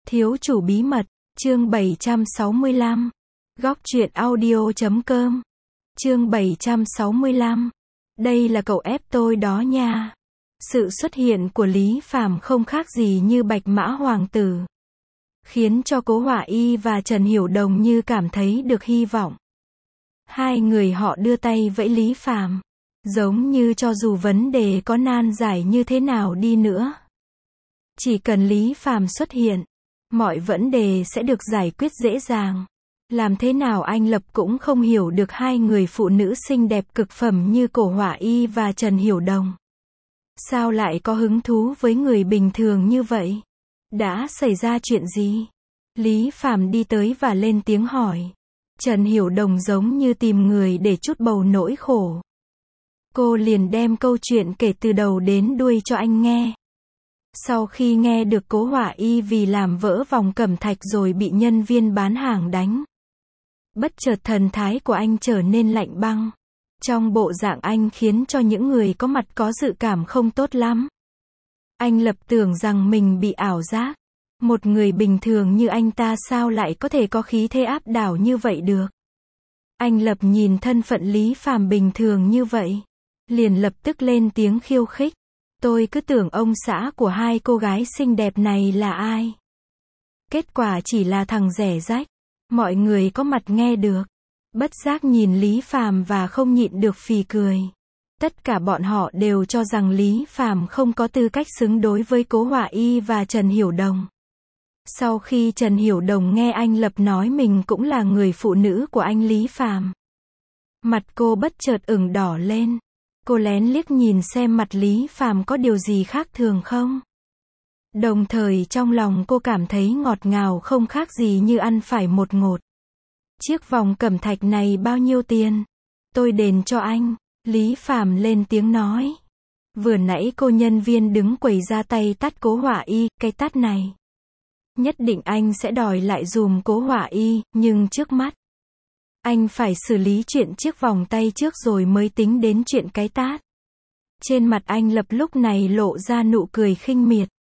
Thiếu chủ bí mật, chương 765. Góc truyện audio.com. Chương 765. Đây là cậu ép tôi đó nha. Sự xuất hiện của Lý Phàm không khác gì như bạch mã hoàng tử, khiến cho Cố Họa Y và Trần Hiểu Đồng như cảm thấy được hy vọng. Hai người họ đưa tay vẫy Lý Phàm, giống như cho dù vấn đề có nan giải như thế nào đi nữa, chỉ cần Lý Phàm xuất hiện, mọi vấn đề sẽ được giải quyết dễ dàng. Làm thế nào anh Lập cũng không hiểu được hai người phụ nữ xinh đẹp cực phẩm như Cố Họa Y và Trần Hiểu Đồng sao lại có hứng thú với người bình thường như vậy. Đã xảy ra chuyện gì? Lý Phàm đi tới và lên tiếng hỏi. Trần Hiểu Đồng giống như tìm người để trút bầu nỗi khổ. Cô liền đem câu chuyện kể từ đầu đến đuôi cho anh nghe. Sau khi nghe được Cố Họa Y vì làm vỡ vòng cẩm thạch rồi bị nhân viên bán hàng đánh, bất chợt thần thái của anh trở nên lạnh băng. Trong bộ dạng anh khiến cho những người có mặt có dự cảm không tốt lắm. Anh Lập tưởng rằng mình bị ảo giác. Một người bình thường như anh ta sao lại có thể có khí thế áp đảo như vậy được. Anh Lập nhìn thân phận Lý Phàm bình thường như vậy, liền lập tức lên tiếng khiêu khích. Tôi cứ tưởng ông xã của hai cô gái xinh đẹp này là ai. Kết quả chỉ là thằng rẻ rách. Mọi người có mặt nghe được, bất giác nhìn Lý Phàm và không nhịn được phì cười. Tất cả bọn họ đều cho rằng Lý Phàm không có tư cách xứng đối với Cố Họa Y và Trần Hiểu Đồng. Sau khi Trần Hiểu Đồng nghe anh Lập nói mình cũng là người phụ nữ của anh Lý Phàm, mặt cô bất chợt ửng đỏ lên. Cô lén liếc nhìn xem mặt Lý Phàm có điều gì khác thường không. Đồng thời trong lòng cô cảm thấy ngọt ngào không khác gì như ăn phải một ngột. Chiếc vòng cẩm thạch này bao nhiêu tiền? Tôi đền cho anh. Lý Phàm lên tiếng nói. Vừa nãy cô nhân viên đứng quầy ra tay tát Cố Họa Y, cái tát này nhất định anh sẽ đòi lại dùm Cố Họa Y, nhưng trước mắt anh phải xử lý chuyện chiếc vòng tay trước rồi mới tính đến chuyện cái tát. Trên mặt anh Lập lúc này lộ ra nụ cười khinh miệt.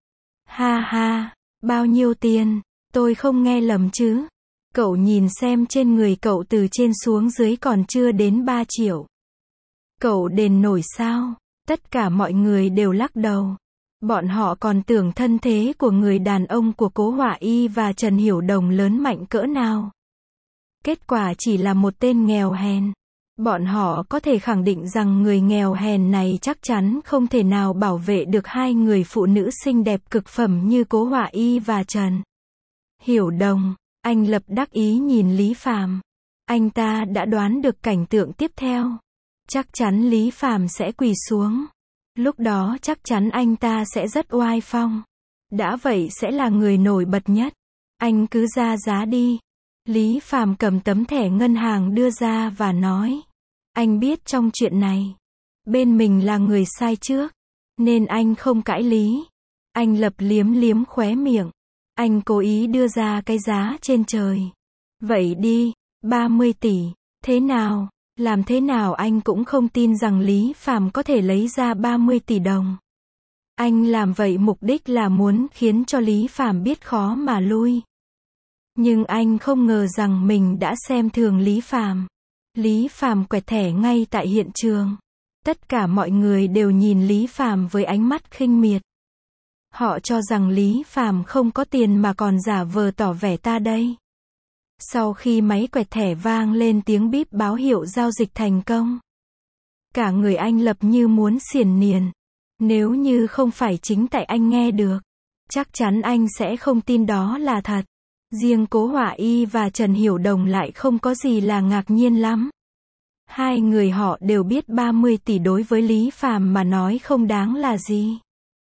Ha ha, bao nhiêu tiền? Tôi không nghe lầm chứ? Cậu nhìn xem trên người cậu từ trên xuống dưới còn chưa đến 3 triệu. Cậu đền nổi sao? Tất cả mọi người đều lắc đầu. Bọn họ còn tưởng thân thế của người đàn ông của Cố Họa Y và Trần Hiểu Đồng lớn mạnh cỡ nào. Kết quả chỉ là một tên nghèo hèn. Bọn họ có thể khẳng định rằng người nghèo hèn này chắc chắn không thể nào bảo vệ được hai người phụ nữ xinh đẹp cực phẩm như Cố Họa Y và Trần Hiểu Đồng. Anh Lập đắc ý nhìn Lý Phàm. Anh ta đã đoán được cảnh tượng tiếp theo. Chắc chắn Lý Phàm sẽ quỳ xuống. Lúc đó chắc chắn anh ta sẽ rất oai phong. Đã vậy sẽ là người nổi bật nhất. Anh cứ ra giá đi. Lý Phàm cầm tấm thẻ ngân hàng đưa ra và nói. Anh biết trong chuyện này, bên mình là người sai trước, nên anh không cãi lý. Anh Lập liếm liếm khóe miệng. Anh cố ý đưa ra cái giá trên trời. Vậy đi, 30 tỷ. Thế nào? Làm thế nào anh cũng không tin rằng Lý Phàm có thể lấy ra 30 tỷ đồng. Anh làm vậy mục đích là muốn khiến cho Lý Phàm biết khó mà lui. Nhưng anh không ngờ rằng mình đã xem thường Lý Phàm. Lý Phàm quẹt thẻ ngay tại hiện trường. Tất cả mọi người đều nhìn Lý Phàm với ánh mắt khinh miệt. Họ cho rằng Lý Phàm không có tiền mà còn giả vờ tỏ vẻ ta đây. Sau khi máy quẹt thẻ vang lên tiếng bíp báo hiệu giao dịch thành công, cả người anh Lập như muốn xiển niền. Nếu như không phải chính tại anh nghe được, chắc chắn anh sẽ không tin đó là thật. Riêng Cố Họa Y và Trần Hiểu Đồng lại không có gì là ngạc nhiên lắm. Hai người họ đều biết 30 tỷ đối với Lý Phàm mà nói không đáng là gì.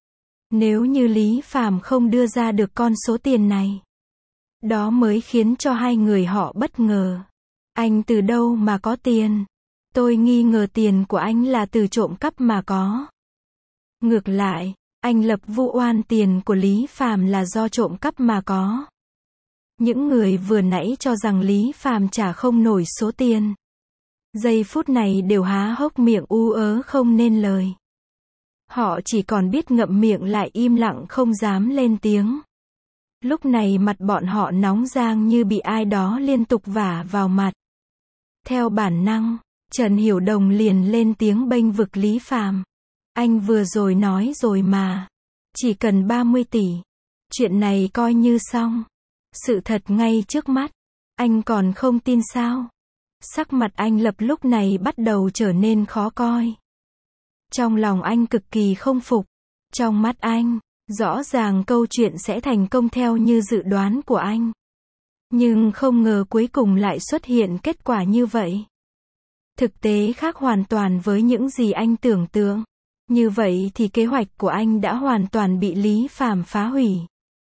Nếu như Lý Phàm không đưa ra được con số tiền này, đó mới khiến cho hai người họ bất ngờ. Anh từ đâu mà có tiền? Tôi nghi ngờ tiền của anh là từ trộm cắp mà có. Ngược lại, anh Lập vu oan tiền của Lý Phàm là do trộm cắp mà có. Những người vừa nãy cho rằng Lý Phàm trả không nổi số tiền, giây phút này đều há hốc miệng ú ớ không nên lời. Họ chỉ còn biết ngậm miệng lại im lặng không dám lên tiếng. Lúc này mặt bọn họ nóng rang như bị ai đó liên tục vả vào mặt. Theo bản năng, Trần Hiểu Đồng liền lên tiếng bênh vực Lý Phàm. Anh vừa rồi nói rồi mà. Chỉ cần 30 tỷ. Chuyện này coi như xong. Sự thật ngay trước mắt. Anh còn không tin sao? Sắc mặt anh Lập lúc này bắt đầu trở nên khó coi. Trong lòng anh cực kỳ không phục. Trong mắt anh, rõ ràng câu chuyện sẽ thành công theo như dự đoán của anh. Nhưng không ngờ cuối cùng lại xuất hiện kết quả như vậy. Thực tế khác hoàn toàn với những gì anh tưởng tượng. Như vậy thì kế hoạch của anh đã hoàn toàn bị Lý Phàm phá hủy.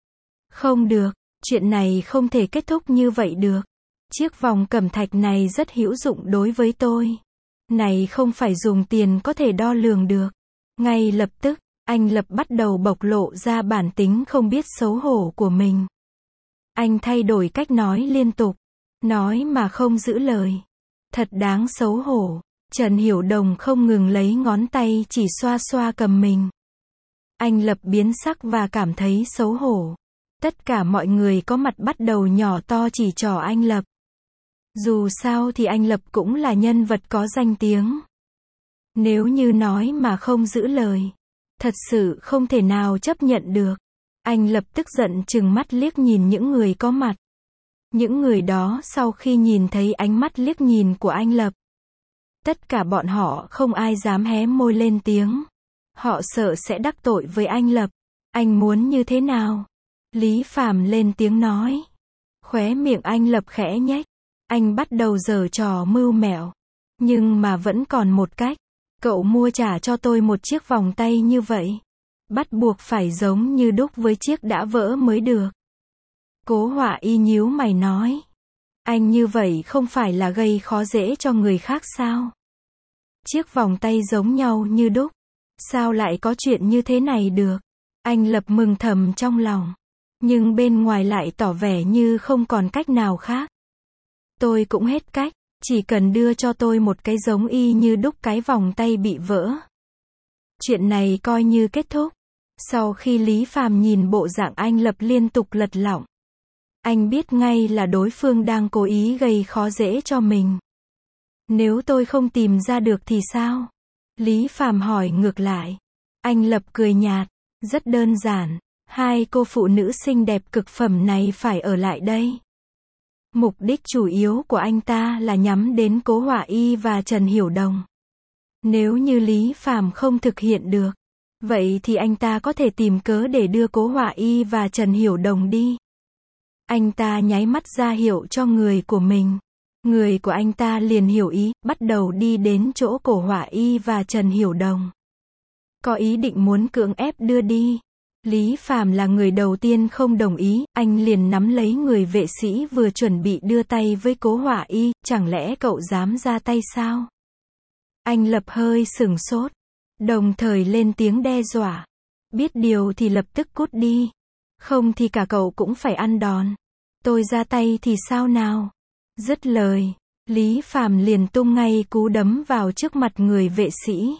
Không được, chuyện này không thể kết thúc như vậy được. Chiếc vòng cẩm thạch này rất hữu dụng đối với tôi. Này không phải dùng tiền có thể đo lường được. Ngay lập tức, anh Lập bắt đầu bộc lộ ra bản tính không biết xấu hổ của mình. Anh thay đổi cách nói liên tục. Nói mà không giữ lời. Thật đáng xấu hổ. Trần Hiểu Đồng không ngừng lấy ngón tay chỉ xoa xoa cầm mình. Anh Lập biến sắc và cảm thấy xấu hổ. Tất cả mọi người có mặt bắt đầu nhỏ to chỉ trỏ anh Lập. Dù sao thì anh Lập cũng là nhân vật có danh tiếng. Nếu như nói mà không giữ lời, thật sự không thể nào chấp nhận được. Anh Lập tức giận trừng mắt liếc nhìn những người có mặt. Những người đó sau khi nhìn thấy ánh mắt liếc nhìn của anh Lập, tất cả bọn họ không ai dám hé môi lên tiếng. Họ sợ sẽ đắc tội với anh Lập. Anh muốn như thế nào? Lý Phàm lên tiếng nói. Khóe miệng anh Lập khẽ nhếch. Anh bắt đầu giở trò mưu mẹo. Nhưng mà vẫn còn một cách. Cậu mua trả cho tôi một chiếc vòng tay như vậy. Bắt buộc phải giống như đúc với chiếc đã vỡ mới được. Cố Họa Y nhíu mày nói. Anh như vậy không phải là gây khó dễ cho người khác sao? Chiếc vòng tay giống nhau như đúc. Sao lại có chuyện như thế này được? Anh Lập mừng thầm trong lòng. Nhưng bên ngoài lại tỏ vẻ như không còn cách nào khác. Tôi cũng hết cách. Chỉ cần đưa cho tôi một cái giống y như đúc cái vòng tay bị vỡ. Chuyện này coi như kết thúc. Sau khi Lý Phàm nhìn bộ dạng anh Lập liên tục lật lọng, anh biết ngay là đối phương đang cố ý gây khó dễ cho mình. Nếu tôi không tìm ra được thì sao? Lý Phàm hỏi ngược lại. Anh Lập cười nhạt. Rất đơn giản. Hai cô phụ nữ xinh đẹp cực phẩm này phải ở lại đây. Mục đích chủ yếu của anh ta là nhắm đến Cố Họa Y và Trần Hiểu Đồng. Nếu như Lý Phàm không thực hiện được, vậy thì anh ta có thể tìm cớ để đưa Cố Họa Y và Trần Hiểu Đồng đi. Anh ta nháy mắt ra hiệu cho người của mình. Người của anh ta liền hiểu ý, bắt đầu đi đến chỗ Cố Họa Y và Trần Hiểu Đồng. Có ý định muốn cưỡng ép đưa đi. Lý Phàm là người đầu tiên không đồng ý, anh liền nắm lấy người vệ sĩ vừa chuẩn bị đưa tay với Cố Họa Y, chẳng lẽ cậu dám ra tay sao? Anh Lập hơi sửng sốt, đồng thời lên tiếng đe dọa. Biết điều thì lập tức cút đi. Không thì cả cậu cũng phải ăn đòn. Tôi ra tay thì sao nào? Dứt lời, Lý Phàm liền tung ngay cú đấm vào trước mặt người vệ sĩ.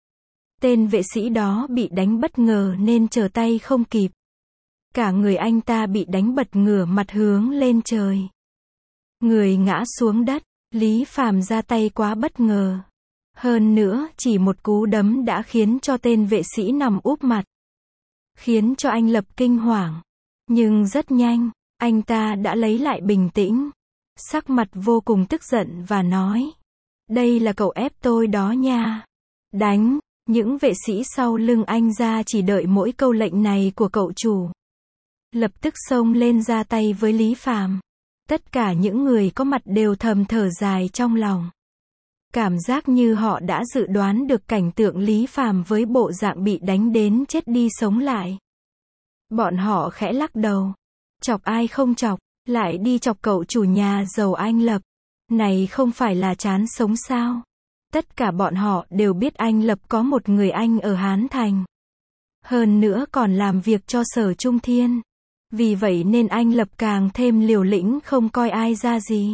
Tên vệ sĩ đó bị đánh bất ngờ nên trở tay không kịp. Cả người anh ta bị đánh bật ngửa mặt hướng lên trời. Người ngã xuống đất, Lý Phàm ra tay quá bất ngờ. Hơn nữa, chỉ một cú đấm đã khiến cho tên vệ sĩ nằm úp mặt. Khiến cho anh Lập kinh hoàng. Nhưng rất nhanh, anh ta đã lấy lại bình tĩnh. Sắc mặt vô cùng tức giận và nói. Đây là cậu ép tôi đó nha. Đánh. Những vệ sĩ sau lưng anh ra chỉ đợi mỗi câu lệnh này của cậu chủ. Lập tức xông lên ra tay với Lý Phàm. Tất cả những người có mặt đều thầm thở dài trong lòng. Cảm giác như họ đã dự đoán được cảnh tượng Lý Phàm với bộ dạng bị đánh đến chết đi sống lại. Bọn họ khẽ lắc đầu. Chọc ai không chọc, lại đi chọc cậu chủ nhà giàu anh Lập. Này không phải là chán sống sao? Tất cả bọn họ đều biết anh Lập có một người anh ở Hán Thành. Hơn nữa còn làm việc cho Sở Trung Thiên. Vì vậy nên anh Lập càng thêm liều lĩnh không coi ai ra gì.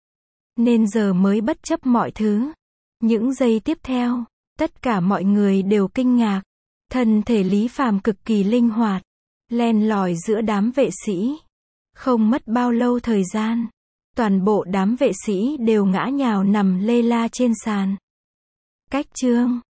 Nên giờ mới bất chấp mọi thứ. Những giây tiếp theo, tất cả mọi người đều kinh ngạc. Thân thể Lý Phàm cực kỳ linh hoạt. len lỏi giữa đám vệ sĩ. Không mất bao lâu thời gian, toàn bộ đám vệ sĩ đều ngã nhào nằm lê la trên sàn. Cách chương